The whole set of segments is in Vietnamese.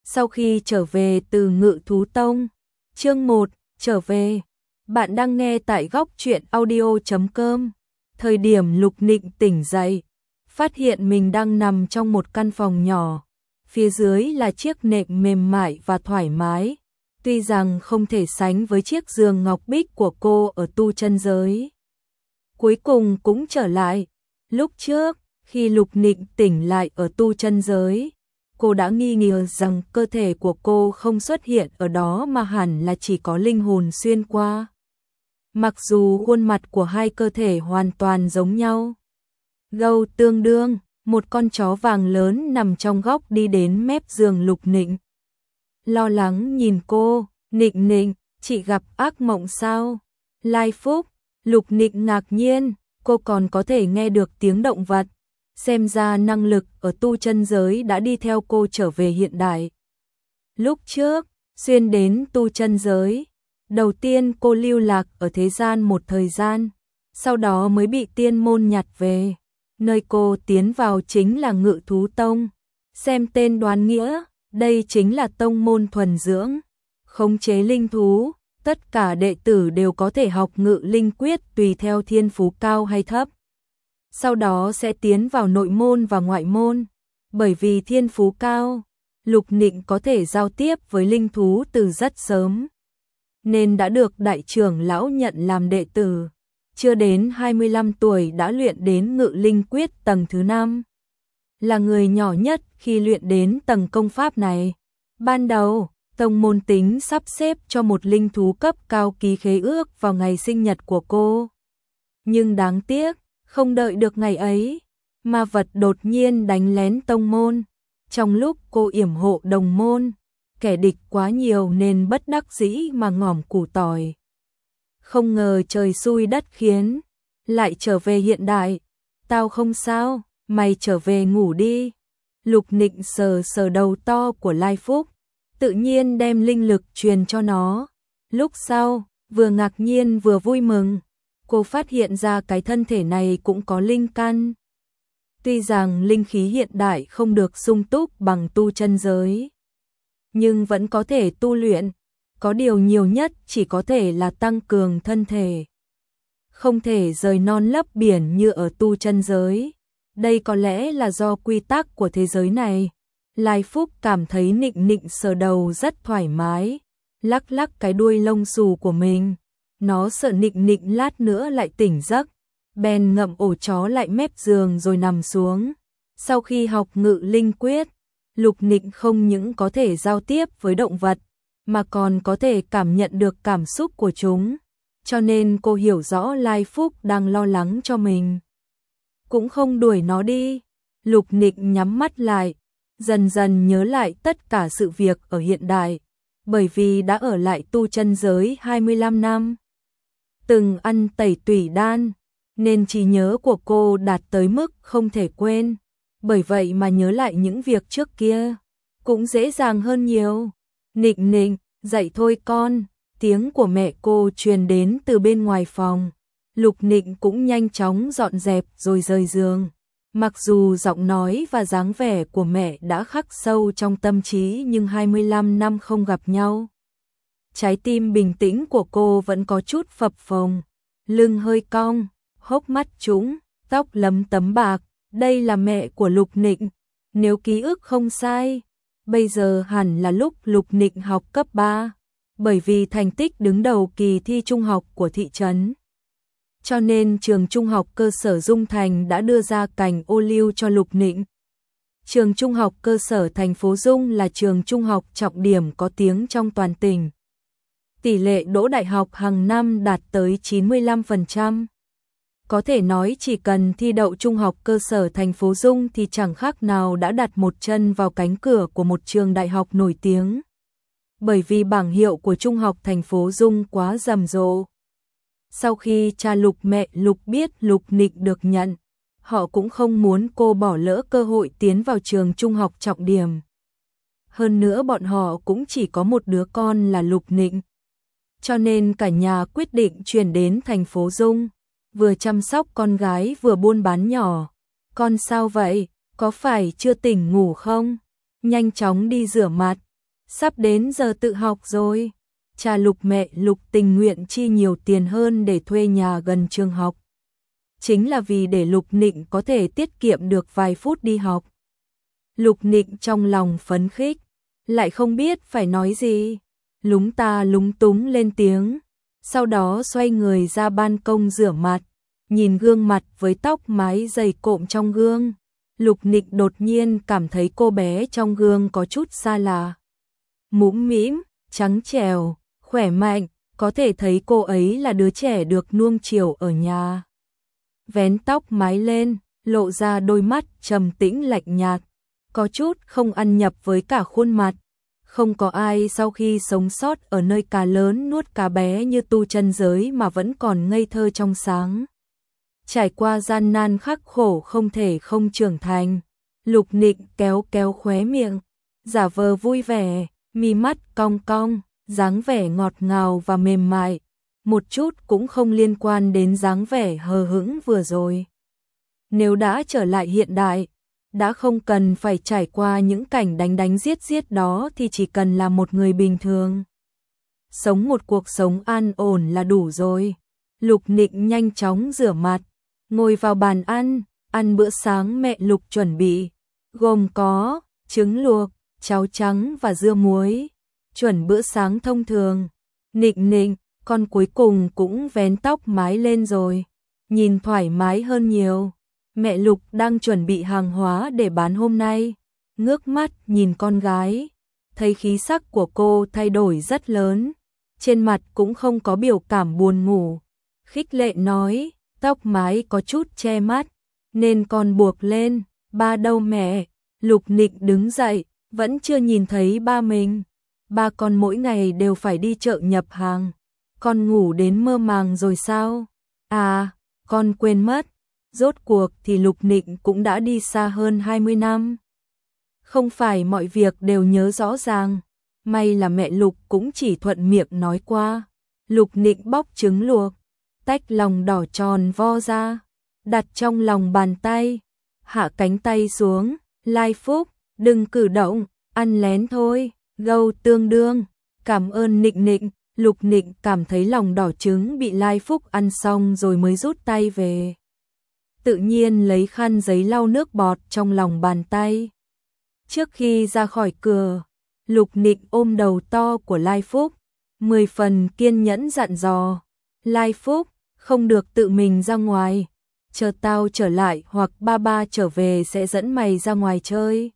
Sau khi trở về từ Ngự Thú Tông, chương 1, trở về. Bạn đang nghe tại góc truyện audio.com. Thời điểm Lục Nịnh tỉnh dậy, phát hiện mình đang nằm trong một căn phòng nhỏ. Phía dưới là chiếc nệm mềm mại và thoải mái. Tuy rằng không thể sánh với chiếc giường ngọc bích của cô ở tu chân giới. Cuối cùng cũng trở lại. Lúc trước, khi Lục Nịnh tỉnh lại ở tu chân giới, cô đã nghi ngờ rằng cơ thể của cô không xuất hiện ở đó mà hẳn là chỉ có linh hồn xuyên qua. Mặc dù khuôn mặt của hai cơ thể hoàn toàn giống nhau. Gâu tương đương, một con chó vàng lớn nằm trong góc đi đến mép giường Lục Nịnh. Lo lắng nhìn cô, Nịnh Nịnh, chị gặp ác mộng sao? Lai Phúc, Lục Nịnh ngạc nhiên, cô còn có thể nghe được tiếng động vật. Xem ra năng lực ở tu chân giới đã đi theo cô trở về hiện đại. Lúc trước, xuyên đến tu chân giới, đầu tiên cô lưu lạc ở thế gian một thời gian, sau đó mới bị tiên môn nhặt về. Nơi cô tiến vào chính là Ngự Thú Tông. Xem tên đoán nghĩa, đây chính là tông môn thuần dưỡng, khống chế linh thú. Tất cả đệ tử đều có thể học ngự linh quyết tùy theo thiên phú cao hay thấp. Sau đó sẽ tiến vào nội môn và ngoại môn. Bởi vì thiên phú cao, Lục Nịnh có thể giao tiếp với linh thú từ rất sớm, nên đã được đại trưởng lão nhận làm đệ tử. Chưa đến 25 tuổi đã luyện đến ngự linh quyết tầng thứ 5. Là người nhỏ nhất khi luyện đến tầng công pháp này. Ban đầu, tông môn tính sắp xếp cho một linh thú cấp cao ký khế ước vào ngày sinh nhật của cô. Nhưng đáng tiếc, không đợi được ngày ấy, ma vật đột nhiên đánh lén tông môn. Trong lúc cô yểm hộ đồng môn, kẻ địch quá nhiều nên bất đắc dĩ mà ngỏm củ tỏi. Không ngờ trời xui đất khiến, lại trở về hiện đại. Tao không sao, mày trở về ngủ đi. Lục Nịnh sờ sờ đầu to của Lai Phúc, tự nhiên đem linh lực truyền cho nó. Lúc sau, vừa ngạc nhiên vừa vui mừng, cô phát hiện ra cái thân thể này cũng có linh căn. Tuy rằng linh khí hiện đại không được sung túc bằng tu chân giới, nhưng vẫn có thể tu luyện, có điều nhiều nhất chỉ có thể là tăng cường thân thể. Không thể rời non lấp biển như ở tu chân giới. Đây có lẽ là do quy tắc của thế giới này. Lai Phúc cảm thấy Nịnh Nịnh sờ đầu rất thoải mái, lắc lắc cái đuôi lông xù của mình. Nó sợ Nịnh Nịnh lát nữa lại tỉnh giấc, bèn ngậm ổ chó lại mép giường rồi nằm xuống. Sau khi học ngự linh quyết, Lục Nịnh không những có thể giao tiếp với động vật, mà còn có thể cảm nhận được cảm xúc của chúng. Cho nên cô hiểu rõ Lai Phúc đang lo lắng cho mình. Cũng không đuổi nó đi. Lục Nịnh nhắm mắt lại, dần dần nhớ lại tất cả sự việc ở hiện đại, bởi vì đã ở lại tu chân giới 25 năm. Từng ăn tẩy tủy đan, nên trí nhớ của cô đạt tới mức không thể quên. Bởi vậy mà nhớ lại những việc trước kia cũng dễ dàng hơn nhiều. Nịnh Nịnh, dậy thôi con. Tiếng của mẹ cô truyền đến từ bên ngoài phòng. Lục Nịnh cũng nhanh chóng dọn dẹp rồi rời giường. Mặc dù giọng nói và dáng vẻ của mẹ đã khắc sâu trong tâm trí, nhưng 25 năm không gặp nhau, trái tim bình tĩnh của cô vẫn có chút phập phồng. Lưng hơi cong, hốc mắt trũng, tóc lấm tấm bạc. Đây là mẹ của Lục Nịnh. Nếu ký ức không sai, bây giờ hẳn là lúc Lục Nịnh học cấp 3, bởi vì thành tích đứng đầu kỳ thi trung học của thị trấn. Cho nên trường trung học cơ sở Dung Thành đã đưa ra cành ô liu cho Lục Nịnh. Trường trung học cơ sở thành phố Dung là trường trung học trọng điểm có tiếng trong toàn tỉnh. Tỷ lệ đỗ đại học hàng năm đạt tới 95%. Có thể nói chỉ cần thi đậu trung học cơ sở thành phố Dung thì chẳng khác nào đã đặt một chân vào cánh cửa của một trường đại học nổi tiếng. Bởi vì bảng hiệu của trung học thành phố Dung quá rầm rộ. Sau khi cha Lục mẹ Lục biết Lục Nịnh được nhận, họ cũng không muốn cô bỏ lỡ cơ hội tiến vào trường trung học trọng điểm. Hơn nữa bọn họ cũng chỉ có một đứa con là Lục Nịnh. Cho nên cả nhà quyết định chuyển đến thành phố Dung, vừa chăm sóc con gái vừa buôn bán nhỏ. Con sao vậy? Có phải chưa tỉnh ngủ không? Nhanh chóng đi rửa mặt. sắp đến giờ tự học rồi. Cha Lục mẹ Lục tình nguyện chi nhiều tiền hơn để thuê nhà gần trường học. Chính là vì để Lục Nịnh có thể tiết kiệm được vài phút đi học. Lục Nịnh trong lòng phấn khích, lại không biết phải nói gì. Lúng ta lúng túng lên tiếng, sau đó xoay người ra ban công rửa mặt, nhìn gương mặt với tóc mái dày cộm trong gương. Lục Nịnh đột nhiên cảm thấy cô bé trong gương có chút xa lạ. Mũm mĩm, trắng trẻo, khỏe mạnh, có thể thấy cô ấy là đứa trẻ được nuông chiều ở nhà. Vén tóc mái lên, lộ ra đôi mắt trầm tĩnh lạnh nhạt, có chút không ăn nhập với cả khuôn mặt. Không có ai sau khi sống sót ở nơi cá lớn nuốt cá bé như tu chân giới mà vẫn còn ngây thơ trong sáng. Trải qua gian nan khắc khổ không thể không trưởng thành. Lục Nịnh kéo kéo khóe miệng, giả vờ vui vẻ, mi mắt cong cong, dáng vẻ ngọt ngào và mềm mại, một chút cũng không liên quan đến dáng vẻ hờ hững vừa rồi. Nếu đã trở lại hiện đại, đã không cần phải trải qua những cảnh đánh đánh giết giết đó thì chỉ cần là một người bình thường. Sống một cuộc sống an ổn là đủ rồi. Lục Nịnh nhanh chóng rửa mặt, ngồi vào bàn ăn bữa sáng mẹ Lục chuẩn bị, gồm có trứng luộc, cháo trắng và dưa muối. Chuẩn bữa sáng thông thường. Nịnh Nịnh, con cuối cùng cũng vén tóc mái lên rồi, nhìn thoải mái hơn nhiều. Mẹ Lục đang chuẩn bị hàng hóa để bán hôm nay, ngước mắt nhìn con gái, thấy khí sắc của cô thay đổi rất lớn, trên mặt cũng không có biểu cảm buồn ngủ. Khích lệ nói, tóc mái có chút che mắt, nên con buộc lên. Ba đâu mẹ? Lục Nịnh đứng dậy, vẫn chưa nhìn thấy ba mình. Ba con mỗi ngày đều phải đi chợ nhập hàng. Con ngủ đến mơ màng rồi sao? À, con quên mất. Rốt cuộc thì Lục Nịnh cũng đã đi xa hơn 20 năm. Không phải mọi việc đều nhớ rõ ràng. May là mẹ Lục cũng chỉ thuận miệng nói qua. Lục Nịnh bóc trứng luộc, tách lòng đỏ tròn vo ra, đặt trong lòng bàn tay, hạ cánh tay xuống. Lai Phúc, đừng cử động, ăn lén thôi. Gâu Tương Đương, cảm ơn Nịnh Nịnh. Lục Nịnh cảm thấy lòng đỏ trứng bị Lai Phúc ăn xong rồi mới rút tay về. Tự nhiên lấy khăn giấy lau nước bọt trong lòng bàn tay. Trước khi ra khỏi cửa, Lục Nịnh ôm đầu to của Lai Phúc, 10 phần kiên nhẫn dặn dò. Lai Phúc, không được tự mình ra ngoài, chờ tao trở lại hoặc ba trở về sẽ dẫn mày ra ngoài chơi.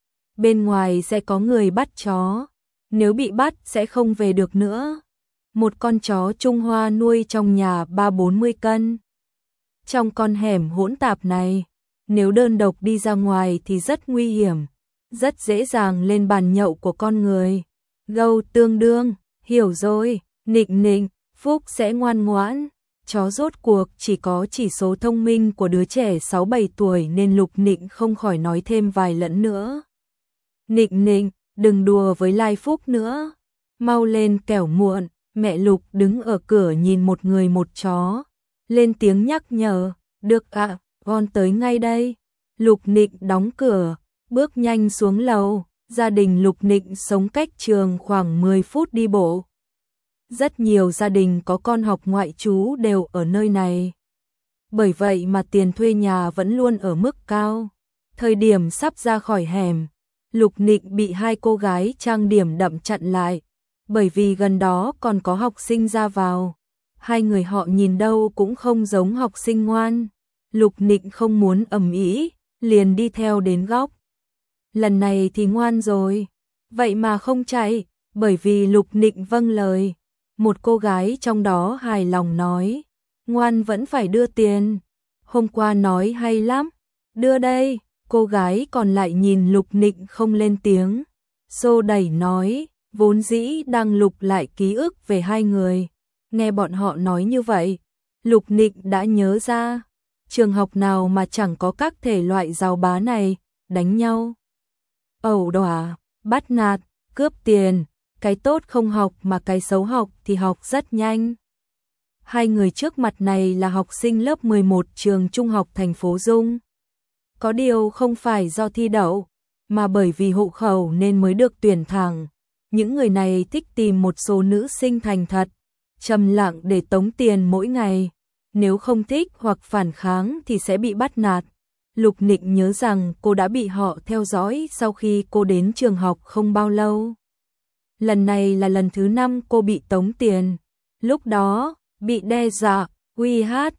Bên ngoài sẽ có người bắt chó, nếu bị bắt sẽ không về được nữa. Một con chó Trung Hoa nuôi trong nhà 30-40 cân. Trong con hẻm hỗn tạp này, nếu đơn độc đi ra ngoài thì rất nguy hiểm, rất dễ dàng lên bàn nhậu của con người. Gâu Tương Đương, hiểu rồi. Nịnh Nịnh, Phúc sẽ ngoan ngoãn. Chó rốt cuộc chỉ có chỉ số thông minh của đứa trẻ 6-7 tuổi nên Lục Nịnh không khỏi nói thêm vài lẫn nữa. Nịnh Nịnh, đừng đùa với Lai Phúc nữa. Mau lên kẻo muộn. Mẹ Lục đứng ở cửa nhìn một người một chó, lên tiếng nhắc nhở. Được ạ, con tới ngay đây. Lục Nịnh đóng cửa, bước nhanh xuống lầu. Gia đình Lục Nịnh sống cách trường khoảng 10 phút đi bộ. Rất nhiều gia đình có con học ngoại trú đều ở nơi này. Bởi vậy mà tiền thuê nhà vẫn luôn ở mức cao. Thời điểm sắp ra khỏi hẻm, Lục Nịnh bị hai cô gái trang điểm đậm chặn lại, bởi vì gần đó còn có học sinh ra vào. Hai người họ nhìn đâu cũng không giống học sinh ngoan. Lục Nịnh không muốn ầm ĩ, liền đi theo đến góc. Lần này thì ngoan rồi, vậy mà không chạy, bởi vì Lục Nịnh vâng lời. Một cô gái trong đó hài lòng nói, ngoan vẫn phải đưa tiền. Hôm qua nói hay lắm, đưa đây. Cô gái còn lại nhìn Lục Nịnh không lên tiếng, xô đẩy nói, vốn dĩ đang lục lại ký ức về hai người. Nghe bọn họ nói như vậy, Lục Nịnh đã nhớ ra, trường học nào mà chẳng có các thể loại giàu bá này, đánh nhau, ẩu đả, bắt nạt, cướp tiền, cái tốt không học mà cái xấu học thì học rất nhanh. Hai người trước mặt này là học sinh lớp 11 trường trung học thành phố Dung. Có điều không phải do thi đậu, mà bởi vì hộ khẩu nên mới được tuyển thẳng. Những người này thích tìm một số nữ sinh thành thật, trầm lặng để tống tiền mỗi ngày. Nếu không thích hoặc phản kháng thì sẽ bị bắt nạt. Lục Nịnh nhớ rằng cô đã bị họ theo dõi sau khi cô đến trường học không bao lâu. Lần này là lần thứ 5 cô bị tống tiền. Lúc đó, bị đe dọa, uy hiếp,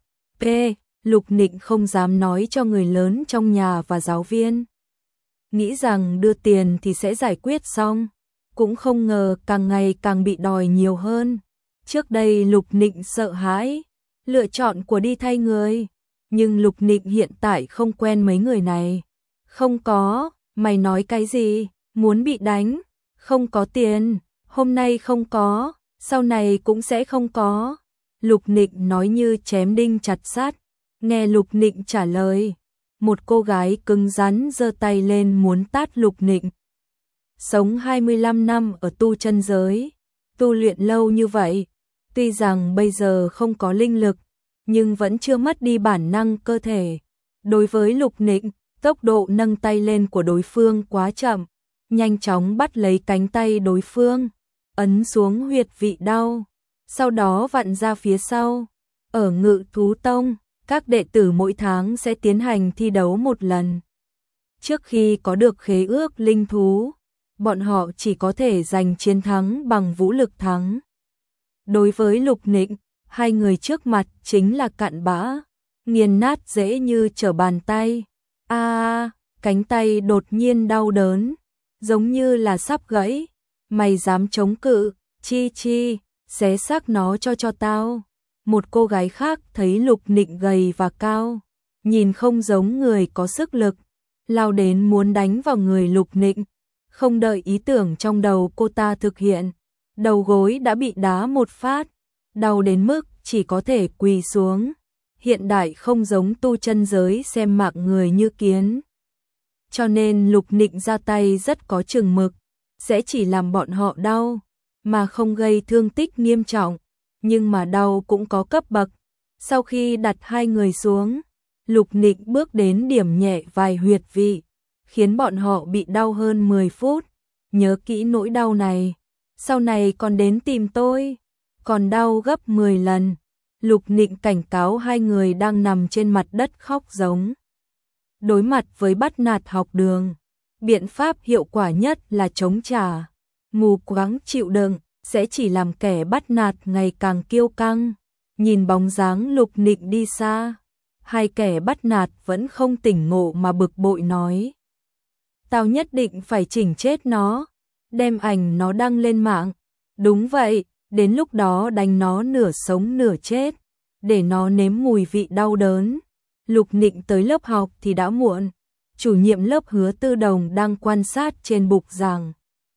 Lục Nịnh không dám nói cho người lớn trong nhà và giáo viên. Nghĩ rằng đưa tiền thì sẽ giải quyết xong. Cũng không ngờ càng ngày càng bị đòi nhiều hơn. Trước đây Lục Nịnh sợ hãi, lựa chọn của đi thay người. Nhưng Lục Nịnh hiện tại không quen mấy người này. Không có, mày nói cái gì, muốn bị đánh, không có tiền, hôm nay không có, sau này cũng sẽ không có. Lục Nịnh nói như chém đinh chặt sắt. Nghe Lục Nịnh trả lời, một cô gái cứng rắn giơ tay lên muốn tát Lục Nịnh. Sống 25 năm ở tu chân giới, tu luyện lâu như vậy, tuy rằng bây giờ không có linh lực, nhưng vẫn chưa mất đi bản năng cơ thể. Đối với Lục Nịnh, tốc độ nâng tay lên của đối phương quá chậm, nhanh chóng bắt lấy cánh tay đối phương, ấn xuống huyệt vị đau, sau đó vặn ra phía sau. Ở Ngự Thú Tông, các đệ tử mỗi tháng sẽ tiến hành thi đấu một lần. Trước khi có được khế ước linh thú, bọn họ chỉ có thể giành chiến thắng bằng vũ lực thắng. Đối với Lục Nịnh, hai người trước mặt chính là cặn bã, nghiền nát dễ như trở bàn tay. Cánh tay đột nhiên đau đớn, giống như là sắp gãy. Mày dám chống cự, chi, xé xác nó cho tao. Một cô gái khác thấy Lục Nịnh gầy và cao, nhìn không giống người có sức lực, lao đến muốn đánh vào người Lục Nịnh. Không đợi ý tưởng trong đầu cô ta thực hiện, đầu gối đã bị đá một phát, đau đến mức chỉ có thể quỳ xuống. Hiện đại không giống tu chân giới xem mạng người như kiến. Cho nên Lục Nịnh ra tay rất có chừng mực, sẽ chỉ làm bọn họ đau, mà không gây thương tích nghiêm trọng. Nhưng mà đau cũng có cấp bậc. Sau khi đặt hai người xuống, Lục Nịnh bước đến điểm nhẹ vài huyệt vị, khiến bọn họ bị đau hơn 10 phút. Nhớ kỹ nỗi đau này, sau này còn đến tìm tôi, còn đau gấp 10 lần. Lục Nịnh cảnh cáo hai người đang nằm trên mặt đất khóc giống. Đối mặt với bắt nạt học đường, biện pháp hiệu quả nhất là chống trả. Mù quáng chịu đựng sẽ chỉ làm kẻ bắt nạt ngày càng kiêu căng. Nhìn bóng dáng Lục Nịnh đi xa, hai kẻ bắt nạt vẫn không tỉnh ngộ mà bực bội nói: tao nhất định phải chỉnh chết nó, đem ảnh nó đăng lên mạng. Đúng vậy, đến lúc đó đánh nó nửa sống nửa chết, để nó nếm mùi vị đau đớn. Lục Nịnh tới lớp học thì đã muộn. Chủ nhiệm lớp Hứa Tư Đồng đang quan sát trên bục giảng.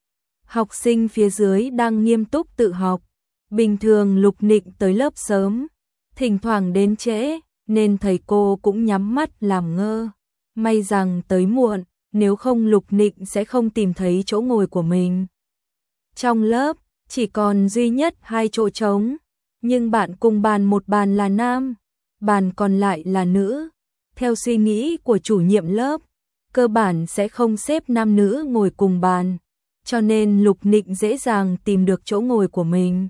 Học sinh phía dưới đang nghiêm túc tự học. Bình thường Lục Nịnh tới lớp sớm, thỉnh thoảng đến trễ, nên thầy cô cũng nhắm mắt làm ngơ. May rằng tới muộn, nếu không Lục Nịnh sẽ không tìm thấy chỗ ngồi của mình. Trong lớp, chỉ còn duy nhất 2 chỗ trống, nhưng bạn cùng bàn một bàn là nam, bàn còn lại là nữ. Theo suy nghĩ của chủ nhiệm lớp, cơ bản sẽ không xếp nam nữ ngồi cùng bàn, cho nên Lục Nịnh dễ dàng tìm được chỗ ngồi của mình.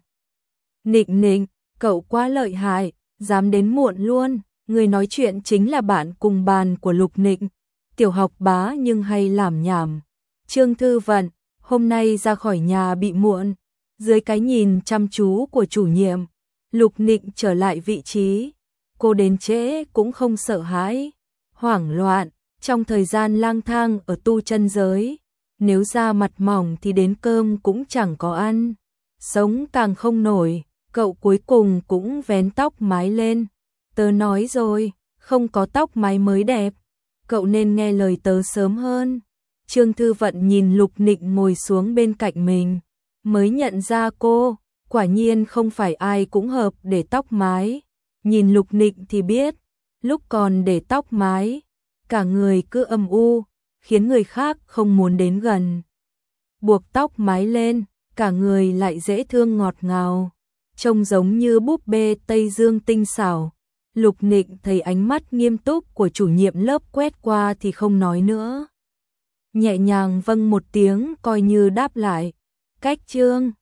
Nịnh, cậu quá lợi hại, dám đến muộn luôn. Người nói chuyện chính là bạn cùng bàn của Lục Nịnh, tiểu học bá nhưng hay làm nhảm. Trương Thư Vận, hôm nay ra khỏi nhà bị muộn. Dưới cái nhìn chăm chú của chủ nhiệm, Lục Nịnh trở lại vị trí. Cô đến trễ cũng không sợ hãi, hoảng loạn. Trong thời gian lang thang ở tu chân giới, nếu da mặt mỏng thì đến cơm cũng chẳng có ăn, sống càng không nổi. Cậu cuối cùng cũng vén tóc mái lên. Tớ nói rồi, không có tóc mái mới đẹp. Cậu nên nghe lời tớ sớm hơn. Trương Thư Vận nhìn Lục Nịnh ngồi xuống bên cạnh mình, mới nhận ra cô, quả nhiên không phải ai cũng hợp để tóc mái. Nhìn Lục Nịnh thì biết, lúc còn để tóc mái, cả người cứ âm u, khiến người khác không muốn đến gần. Buộc tóc mái lên, cả người lại dễ thương ngọt ngào, trông giống như búp bê Tây Dương tinh xảo. Lục Nịnh thấy ánh mắt nghiêm túc của chủ nhiệm lớp quét qua thì không nói nữa. Nhẹ nhàng vâng một tiếng coi như đáp lại. Cách chương